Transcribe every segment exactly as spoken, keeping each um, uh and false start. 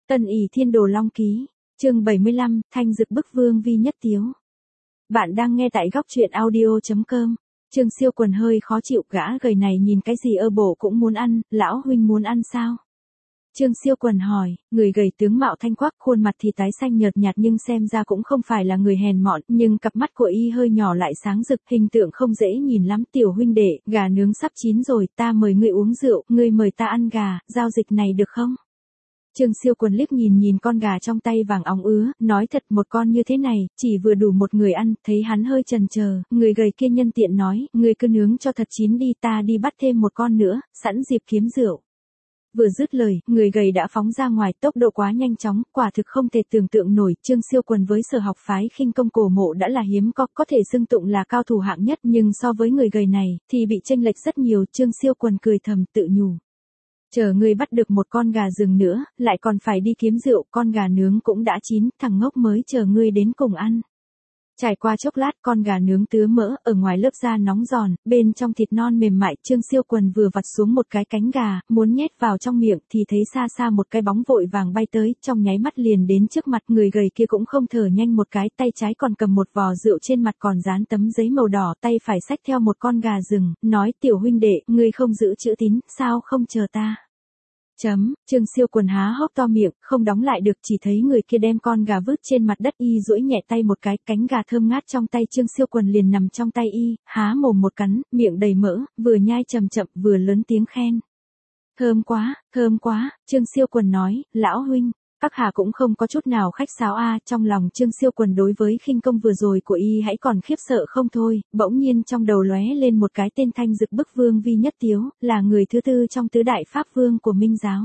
Tân ỷ thiên đồ long ký, chương bảy mươi lăm, thanh dực bức vương Vi Nhất Tiếu. Bạn đang nghe tại góc truyện audio.com. Trương Siêu Quần hơi khó chịu, gã gầy này nhìn cái gì ơ bổ cũng muốn ăn, lão huynh muốn ăn sao? Trương Siêu Quần hỏi, người gầy tướng mạo thanh quắc, khuôn mặt thì tái xanh nhợt nhạt nhưng xem ra cũng không phải là người hèn mọn, nhưng cặp mắt của y hơi nhỏ lại sáng rực, hình tượng không dễ nhìn lắm. Tiểu huynh đệ, gà nướng sắp chín rồi, ta mời ngươi uống rượu, ngươi mời ta ăn gà, giao dịch này được không? Trương Siêu Quần liếc nhìn nhìn con gà trong tay vàng óng ứa, nói thật một con như thế này, chỉ vừa đủ một người ăn. Thấy hắn hơi chần chờ, người gầy kia nhân tiện nói, ngươi cứ nướng cho thật chín đi, ta đi bắt thêm một con nữa, sẵn dịp kiếm rượu. Vừa dứt lời, người gầy đã phóng ra ngoài, tốc độ quá nhanh chóng, quả thực không thể tưởng tượng nổi. Trương Siêu Quần với sở học phái khinh công cổ mộ đã là hiếm có, có thể xưng tụng là cao thủ hạng nhất, nhưng so với người gầy này, thì bị chênh lệch rất nhiều. Trương Siêu Quần cười thầm tự nhủ. Chờ ngươi bắt được một con gà rừng nữa, lại còn phải đi kiếm rượu, con gà nướng cũng đã chín, thằng ngốc mới chờ ngươi đến cùng ăn. Trải qua chốc lát, con gà nướng tứa mỡ, ở ngoài lớp da nóng giòn, bên trong thịt non mềm mại. Trương Siêu Quần vừa vặt xuống một cái cánh gà, muốn nhét vào trong miệng, thì thấy xa xa một cái bóng vội vàng bay tới, trong nháy mắt liền đến trước mặt. Người gầy kia cũng không thở nhanh một cái, tay trái còn cầm một vò rượu, trên mặt còn dán tấm giấy màu đỏ, tay phải xách theo một con gà rừng, nói, tiểu huynh đệ, ngươi không giữ chữ tín, sao không chờ ta? Chấm, Trương Siêu Quần há hốc to miệng, không đóng lại được, chỉ thấy người kia đem con gà vứt trên mặt đất, y duỗi nhẹ tay một cái, cánh gà thơm ngát trong tay Trương Siêu Quần liền nằm trong tay y, há mồm một cắn, miệng đầy mỡ, vừa nhai chậm chậm, vừa lớn tiếng khen. Thơm quá, thơm quá, Trương Siêu Quần nói, lão huynh. Các hạ cũng không có chút nào khách sáo a. Trong lòng Trương Siêu Quần đối với khinh công vừa rồi của y hãy còn khiếp sợ không thôi, bỗng nhiên trong đầu lóe lên một cái tên thanh dực bức vương Vi Nhất Tiếu, là người thứ tư trong tứ đại pháp vương của Minh giáo.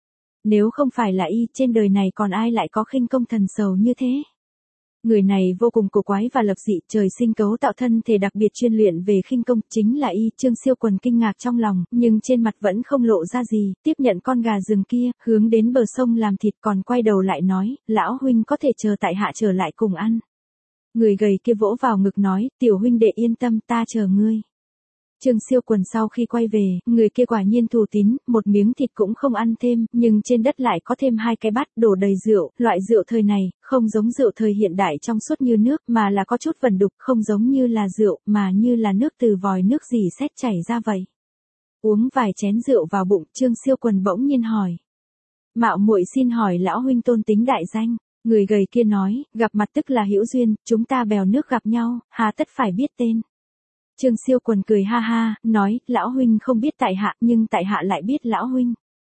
Nếu không phải là y, trên đời này còn ai lại có khinh công thần sầu như thế? Người này vô cùng cổ quái và lập dị, trời sinh cấu tạo thân thể đặc biệt chuyên luyện về khinh công, chính là y. Trương Siêu Quần kinh ngạc trong lòng, nhưng trên mặt vẫn không lộ ra gì, tiếp nhận con gà rừng kia, hướng đến bờ sông làm thịt, còn quay đầu lại nói, lão huynh có thể chờ tại hạ trở lại cùng ăn. Người gầy kia vỗ vào ngực nói, tiểu huynh đệ yên tâm, ta chờ ngươi. Trương Siêu Quần sau khi quay về, người kia quả nhiên thù tín, một miếng thịt cũng không ăn thêm, nhưng trên đất lại có thêm hai cái bát đổ đầy rượu. Loại rượu thời này, không giống rượu thời hiện đại trong suốt như nước, mà là có chút vẩn đục, không giống như là rượu, mà như là nước từ vòi nước rỉ sét chảy ra vậy. Uống vài chén rượu vào bụng, Trương Siêu Quần bỗng nhiên hỏi. Mạo muội xin hỏi lão huynh tôn tính đại danh. Người gầy kia nói, gặp mặt tức là hữu duyên, chúng ta bèo nước gặp nhau, hà tất phải biết tên. Trương Siêu Quần cười ha ha, nói, lão huynh không biết tại hạ, nhưng tại hạ lại biết lão huynh.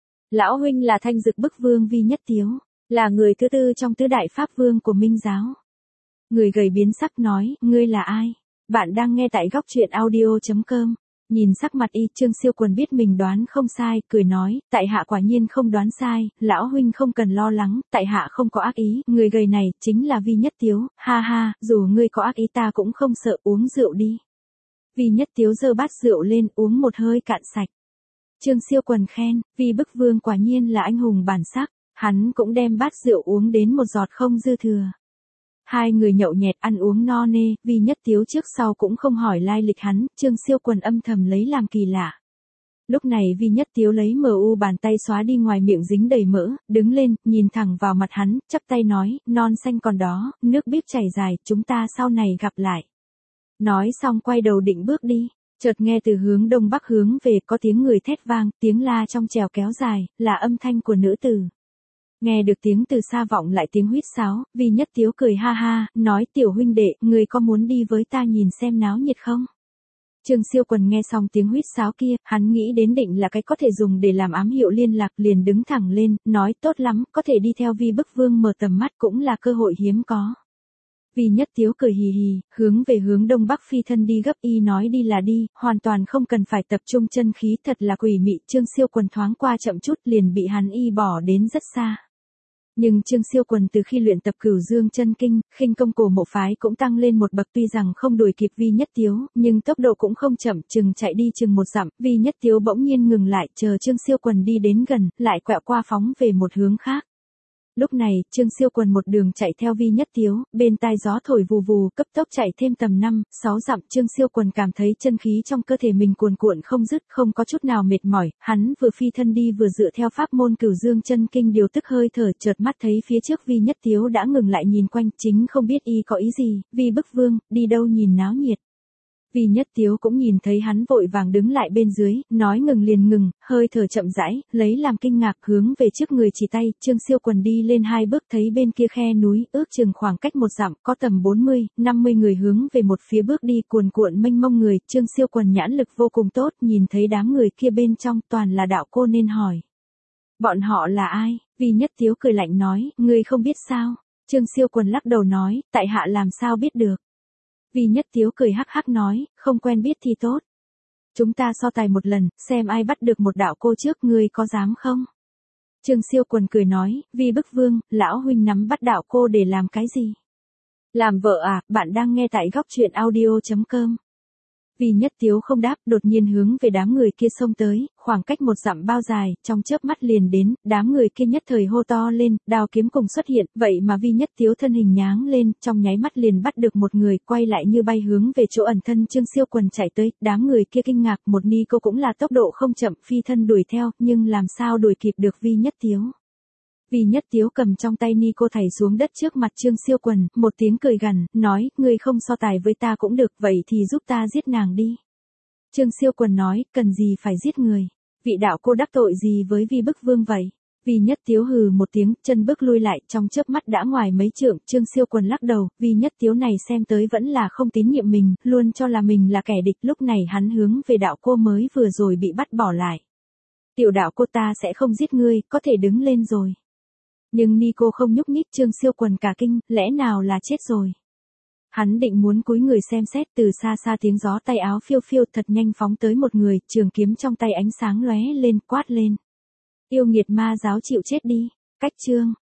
Lão huynh là thanh dực bức vương Vi Nhất Tiếu, là người thứ tư trong tứ đại pháp vương của Minh giáo. Người gầy biến sắc nói, ngươi là ai? Bạn đang nghe tại góc truyện audio.com. Nhìn sắc mặt y, Trương Siêu Quần biết mình đoán không sai, cười nói, tại hạ quả nhiên không đoán sai, lão huynh không cần lo lắng, tại hạ không có ác ý, người gầy này, chính là Vi Nhất Tiếu, ha ha, dù ngươi có ác ý ta cũng không sợ, uống rượu đi. Vi Nhất Tiếu giơ bát rượu lên, uống một hơi cạn sạch. Trương Siêu Quần khen, Vi bức vương quả nhiên là anh hùng bản sắc, hắn cũng đem bát rượu uống đến một giọt không dư thừa. Hai người nhậu nhẹt ăn uống no nê, Vi Nhất Tiếu trước sau cũng không hỏi lai lịch hắn, Trương Siêu Quần âm thầm lấy làm kỳ lạ. Lúc này Vi Nhất Tiếu lấy mờ u bàn tay xóa đi ngoài miệng dính đầy mỡ, đứng lên, nhìn thẳng vào mặt hắn, chắp tay nói, non xanh còn đó, nước biếc chảy dài, chúng ta sau này gặp lại. Nói xong quay đầu định bước đi, chợt nghe từ hướng đông bắc hướng về có tiếng người thét vang, tiếng la trong trèo kéo dài, là âm thanh của nữ tử. Nghe được tiếng từ xa vọng lại tiếng huýt sáo, Vi Nhất Tiếu cười ha ha, nói tiểu huynh đệ, người có muốn đi với ta nhìn xem náo nhiệt không? Trương Siêu Quần nghe xong tiếng huýt sáo kia, hắn nghĩ đến định là cái có thể dùng để làm ám hiệu liên lạc, liền đứng thẳng lên, nói tốt lắm, có thể đi theo Vi bức vương mở tầm mắt cũng là cơ hội hiếm có. Vi Nhất Tiếu cười hì hì, hướng về hướng đông bắc phi thân đi gấp, y nói đi là đi, hoàn toàn không cần phải tập trung chân khí, thật là quỷ mị. Trương Siêu Quần thoáng qua chậm chút liền bị hắn y bỏ đến rất xa. Nhưng Trương Siêu Quần từ khi luyện tập Cửu Dương chân kinh, khinh công cổ mộ phái cũng tăng lên một bậc, tuy rằng không đuổi kịp Vi Nhất Tiếu, nhưng tốc độ cũng không chậm, chừng chạy đi chừng một dặm, Vi Nhất Tiếu bỗng nhiên ngừng lại, chờ Trương Siêu Quần đi đến gần, lại quẹo qua phóng về một hướng khác. Lúc này, Trương Siêu Quần một đường chạy theo Vi Nhất Tiếu, bên tai gió thổi vù vù, cấp tốc chạy thêm tầm năm, sáu dặm, Trương Siêu Quần cảm thấy chân khí trong cơ thể mình cuồn cuộn không dứt, không có chút nào mệt mỏi, hắn vừa phi thân đi vừa dựa theo pháp môn Cửu Dương chân kinh điều tức hơi thở, chợt mắt thấy phía trước Vi Nhất Tiếu đã ngừng lại nhìn quanh, chính không biết y có ý gì, Vi bức vương, đi đâu nhìn náo nhiệt. Vi Nhất Tiếu cũng nhìn thấy hắn vội vàng đứng lại bên dưới, nói ngừng liền ngừng, hơi thở chậm rãi, lấy làm kinh ngạc hướng về trước người chỉ tay, Trương Siêu Quần đi lên hai bước thấy bên kia khe núi, ước chừng khoảng cách một dặm, có tầm bốn mươi, năm mươi người hướng về một phía bước đi cuồn cuộn mênh mông người, Trương Siêu Quần nhãn lực vô cùng tốt, nhìn thấy đám người kia bên trong toàn là đạo cô nên hỏi. Bọn họ là ai? Vi Nhất Tiếu cười lạnh nói, ngươi không biết sao? Trương Siêu Quần lắc đầu nói, tại hạ làm sao biết được? Vi Nhất Tiếu cười hắc hắc nói, không quen biết thì tốt. Chúng ta so tài một lần, xem ai bắt được một đạo cô trước, ngươi có dám không? Trương Siêu Quần cười nói, Vi bức vương, lão huynh nắm bắt đạo cô để làm cái gì? Làm vợ à, bạn đang nghe tại góc truyện audio chấm com. Vi Nhất Tiếu không đáp, đột nhiên hướng về đám người kia xông tới, khoảng cách một dặm bao dài, trong chớp mắt liền đến, đám người kia nhất thời hô to lên, đao kiếm cùng xuất hiện, vậy mà Vi Nhất Tiếu thân hình nháng lên, trong nháy mắt liền bắt được một người, quay lại như bay hướng về chỗ ẩn thân Trương Siêu Quần chạy tới, đám người kia kinh ngạc, một ni cô cũng là tốc độ không chậm, phi thân đuổi theo, nhưng làm sao đuổi kịp được Vi Nhất Tiếu. Vi Nhất Tiếu cầm trong tay ni cô thảy xuống đất trước mặt Trương Siêu Quần, một tiếng cười gằn, nói, ngươi không so tài với ta cũng được, vậy thì giúp ta giết nàng đi. Trương Siêu Quần nói, cần gì phải giết người, vị đạo cô đắc tội gì với Vi bức vương vậy? Vi Nhất Tiếu hừ một tiếng, chân bước lui lại, trong chớp mắt đã ngoài mấy trượng, Trương Siêu Quần lắc đầu, Vi Nhất Tiếu này xem tới vẫn là không tín nhiệm mình, luôn cho là mình là kẻ địch, lúc này hắn hướng về đạo cô mới vừa rồi bị bắt bỏ lại. Tiểu đạo cô ta sẽ không giết ngươi, có thể đứng lên rồi. Nhưng Nico không nhúc nhích, Trương Siêu Quần cả kinh, lẽ nào là chết rồi. Hắn định muốn cúi người xem xét, từ xa xa tiếng gió tay áo phiêu phiêu thật nhanh phóng tới một người, trường kiếm trong tay ánh sáng lóe lên, quát lên. Yêu nghiệt ma giáo chịu chết đi, cách chương.